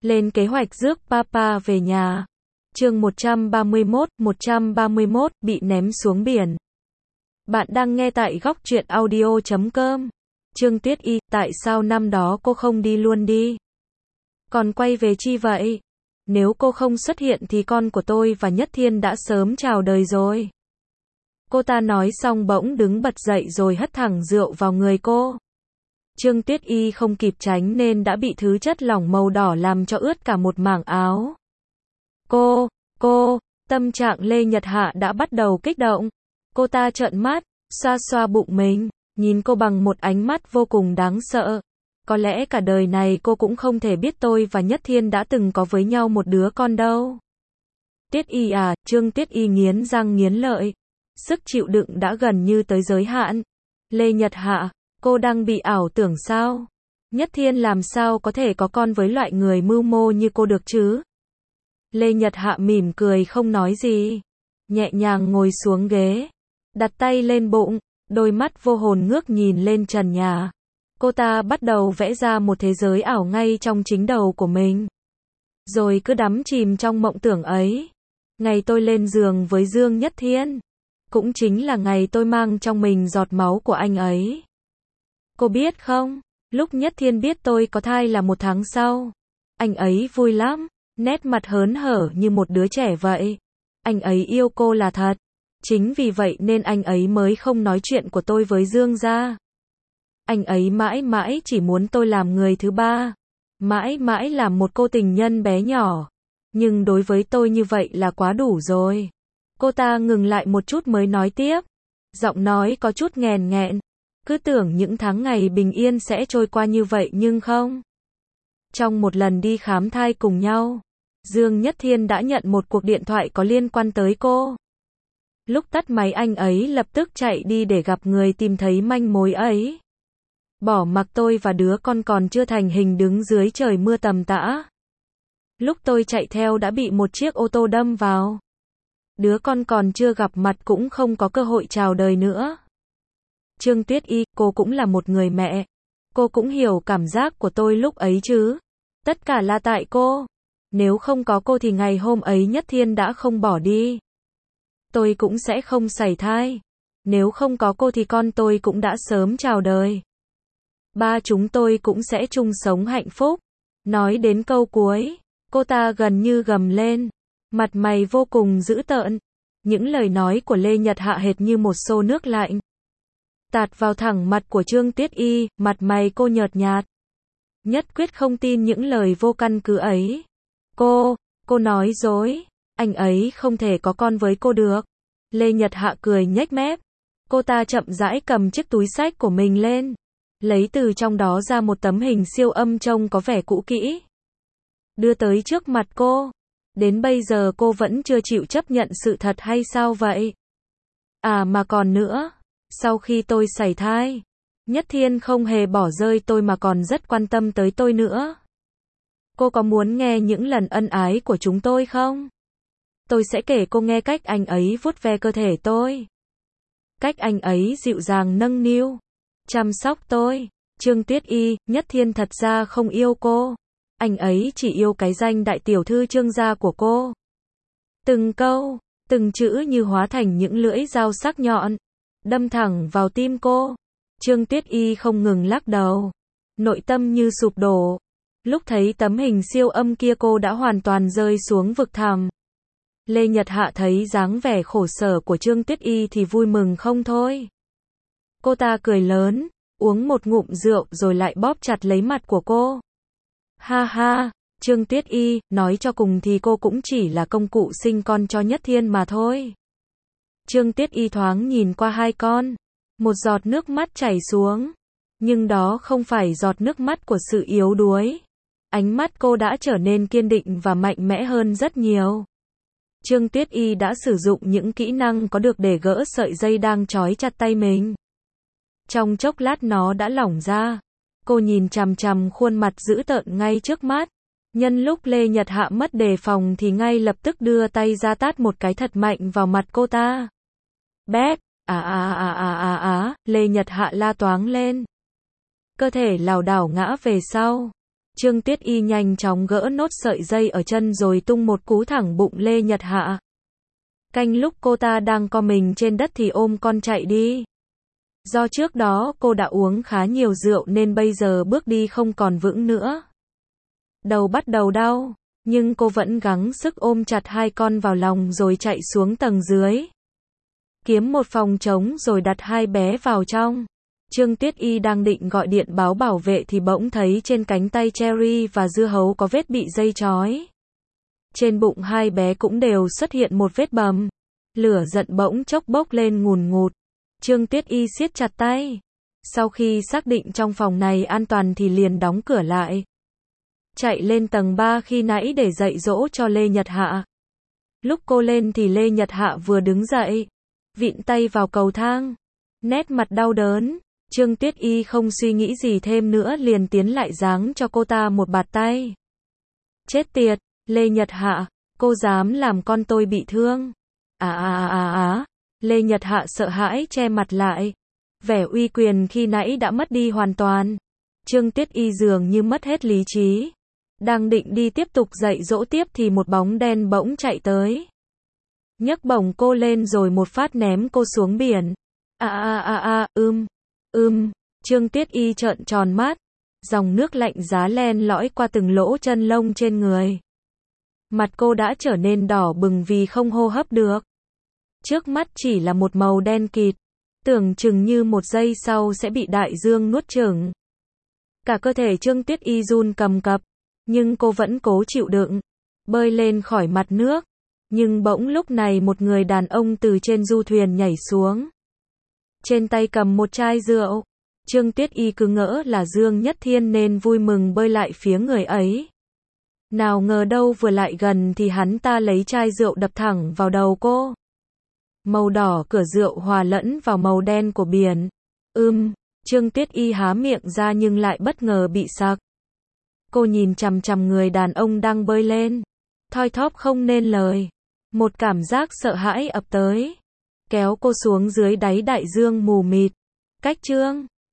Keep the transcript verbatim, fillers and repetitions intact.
Lên kế hoạch rước Papa về nhà. Chương một trăm ba mươi mốt, một trăm ba mươi mốt, bị ném xuống biển. Bạn đang nghe tại góc truyện audio chấm com. Trương Tuyết Y, tại sao năm đó cô không đi luôn đi? Còn quay về chi vậy? Nếu cô không xuất hiện thì con của tôi và Nhất Thiên đã sớm chào đời rồi. Cô ta nói xong bỗng đứng bật dậy rồi hất thẳng rượu vào người cô. Trương Tuyết Y không kịp tránh nên đã bị thứ chất lỏng màu đỏ làm cho ướt cả một mảng áo. Cô, cô, tâm trạng Lê Nhật Hạ đã bắt đầu kích động. Cô ta trợn mắt, xoa xoa bụng mình, nhìn cô bằng một ánh mắt vô cùng đáng sợ. Có lẽ cả đời này cô cũng không thể biết tôi và Nhất Thiên đã từng có với nhau một đứa con đâu. Tuyết Y à, Trương Tuyết Y nghiến răng nghiến lợi. Sức chịu đựng đã gần như tới giới hạn. Lê Nhật Hạ, cô đang bị ảo tưởng sao? Nhất Thiên làm sao có thể có con với loại người mưu mô như cô được chứ? Lê Nhật Hạ mỉm cười không nói gì. Nhẹ nhàng ngồi xuống ghế. Đặt tay lên bụng. Đôi mắt vô hồn ngước nhìn lên trần nhà. Cô ta bắt đầu vẽ ra một thế giới ảo ngay trong chính đầu của mình. Rồi cứ đắm chìm trong mộng tưởng ấy. Ngày tôi lên giường với Dương Nhất Thiên. Cũng chính là ngày tôi mang trong mình giọt máu của anh ấy. Cô biết không, lúc Nhất Thiên biết tôi có thai là một tháng sau. Anh ấy vui lắm, nét mặt hớn hở như một đứa trẻ vậy. Anh ấy yêu cô là thật. Chính vì vậy nên anh ấy mới không nói chuyện của tôi với Dương gia. Anh ấy mãi mãi chỉ muốn tôi làm người thứ ba. Mãi mãi làm một cô tình nhân bé nhỏ. Nhưng đối với tôi như vậy là quá đủ rồi. Cô ta ngừng lại một chút mới nói tiếp. Giọng nói có chút nghèn nghẹn. Cứ tưởng những tháng ngày bình yên sẽ trôi qua như vậy nhưng không. Trong một lần đi khám thai cùng nhau, Dương Nhất Thiên đã nhận một cuộc điện thoại có liên quan tới cô. Lúc tắt máy anh ấy lập tức chạy đi để gặp người tìm thấy manh mối ấy. Bỏ mặc tôi và đứa con còn chưa thành hình đứng dưới trời mưa tầm tã. Lúc tôi chạy theo đã bị một chiếc ô tô đâm vào. Đứa con còn chưa gặp mặt cũng không có cơ hội chào đời nữa. Trương Tuyết Y, cô cũng là một người mẹ. Cô cũng hiểu cảm giác của tôi lúc ấy chứ. Tất cả là tại cô. Nếu không có cô thì ngày hôm ấy Nhất Thiên đã không bỏ đi. Tôi cũng sẽ không sảy thai. Nếu không có cô thì con tôi cũng đã sớm chào đời. Ba chúng tôi cũng sẽ chung sống hạnh phúc. Nói đến câu cuối, cô ta gần như gầm lên. Mặt mày vô cùng dữ tợn. Những lời nói của Lê Nhật Hạ hệt như một xô nước lạnh. Tạt vào thẳng mặt của Trương Tuyết Y, mặt mày cô nhợt nhạt. Nhất quyết không tin những lời vô căn cứ ấy. Cô, cô nói dối. Anh ấy không thể có con với cô được. Lê Nhật Hạ cười nhếch mép. Cô ta chậm rãi cầm chiếc túi xách của mình lên. Lấy từ trong đó ra một tấm hình siêu âm trông có vẻ cũ kỹ. Đưa tới trước mặt cô. Đến bây giờ cô vẫn chưa chịu chấp nhận sự thật hay sao vậy? À mà còn nữa. Sau khi tôi sảy thai, Nhất Thiên không hề bỏ rơi tôi mà còn rất quan tâm tới tôi nữa. Cô có muốn nghe những lần ân ái của chúng tôi không? Tôi sẽ kể cô nghe cách anh ấy vuốt ve cơ thể tôi. Cách anh ấy dịu dàng nâng niu, chăm sóc tôi. Trương Tuyết Y, Nhất Thiên thật ra không yêu cô. Anh ấy chỉ yêu cái danh đại tiểu thư Trương gia của cô. Từng câu, từng chữ như hóa thành những lưỡi dao sắc nhọn. Đâm thẳng vào tim cô. Trương Tuyết Y không ngừng lắc đầu. Nội tâm như sụp đổ. Lúc thấy tấm hình siêu âm kia cô đã hoàn toàn rơi xuống vực thẳm. Lê Nhật Hạ thấy dáng vẻ khổ sở của Trương Tuyết Y thì vui mừng không thôi. Cô ta cười lớn, uống một ngụm rượu rồi lại bóp chặt lấy mặt của cô. Ha ha, Trương Tuyết Y, nói cho cùng thì cô cũng chỉ là công cụ sinh con cho Nhất Thiên mà thôi. Trương Tuyết Y thoáng nhìn qua hai con. Một giọt nước mắt chảy xuống. Nhưng đó không phải giọt nước mắt của sự yếu đuối. Ánh mắt cô đã trở nên kiên định và mạnh mẽ hơn rất nhiều. Trương Tuyết Y đã sử dụng những kỹ năng có được để gỡ sợi dây đang trói chặt tay mình. Trong chốc lát nó đã lỏng ra. Cô nhìn chằm chằm khuôn mặt dữ tợn ngay trước mắt. Nhân lúc Lê Nhật Hạ mất đề phòng thì ngay lập tức đưa tay ra tát một cái thật mạnh vào mặt cô ta. Bép, à à à à à à, Lê Nhật Hạ la toáng lên. Cơ thể lảo đảo ngã về sau. Trương Tuyết Y nhanh chóng gỡ nốt sợi dây ở chân rồi tung một cú thẳng bụng Lê Nhật Hạ. Canh lúc cô ta đang co mình trên đất thì ôm con chạy đi. Do trước đó cô đã uống khá nhiều rượu nên bây giờ bước đi không còn vững nữa. Đầu bắt đầu đau, nhưng cô vẫn gắng sức ôm chặt hai con vào lòng rồi chạy xuống tầng dưới. Kiếm một phòng trống rồi đặt hai bé vào trong. Trương Tuyết Y đang định gọi điện báo bảo vệ thì bỗng thấy trên cánh tay Cherry và Dưa Hấu có vết bị dây trói. Trên bụng hai bé cũng đều xuất hiện một vết bầm. Lửa giận bỗng chốc bốc lên ngùn ngụt. Trương Tuyết Y siết chặt tay. Sau khi xác định trong phòng này an toàn thì liền đóng cửa lại. Chạy lên tầng ba khi nãy để dạy dỗ cho Lê Nhật Hạ. Lúc cô lên thì Lê Nhật Hạ vừa đứng dậy, vịn tay vào cầu thang, nét mặt đau đớn. Trương Tuyết Y không suy nghĩ gì thêm nữa liền tiến lại giáng cho cô ta một bạt tay. Chết tiệt, Lê Nhật Hạ, cô dám làm con tôi bị thương. À à à à, Lê Nhật Hạ sợ hãi che mặt lại. Vẻ uy quyền khi nãy đã mất đi hoàn toàn. Trương Tuyết Y dường như mất hết lý trí. Đang định đi tiếp tục dạy dỗ tiếp thì một bóng đen bỗng chạy tới. Nhấc bổng cô lên rồi một phát ném cô xuống biển. À à à à, ưm, ưm, Trương Tuyết Y trợn tròn mắt. Dòng nước lạnh giá len lỏi qua từng lỗ chân lông trên người. Mặt cô đã trở nên đỏ bừng vì không hô hấp được. Trước mắt chỉ là một màu đen kịt. Tưởng chừng như một giây sau sẽ bị đại dương nuốt chửng. Cả cơ thể Trương Tuyết Y run cầm cập. Nhưng cô vẫn cố chịu đựng. Bơi lên khỏi mặt nước. Nhưng bỗng lúc này một người đàn ông từ trên du thuyền nhảy xuống. Trên tay cầm một chai rượu. Trương Tuyết Y cứ ngỡ là Dương Nhất Thiên nên vui mừng bơi lại phía người ấy. Nào ngờ đâu vừa lại gần thì hắn ta lấy chai rượu đập thẳng vào đầu cô. Màu đỏ của rượu hòa lẫn vào màu đen của biển. Ưm, Trương Tuyết Y há miệng ra nhưng lại bất ngờ bị sặc. Cô nhìn chằm chằm người đàn ông đang bơi lên. Thoi thóp không nên lời. Một cảm giác sợ hãi ập tới. Kéo cô xuống dưới đáy đại dương mù mịt. Cách Trương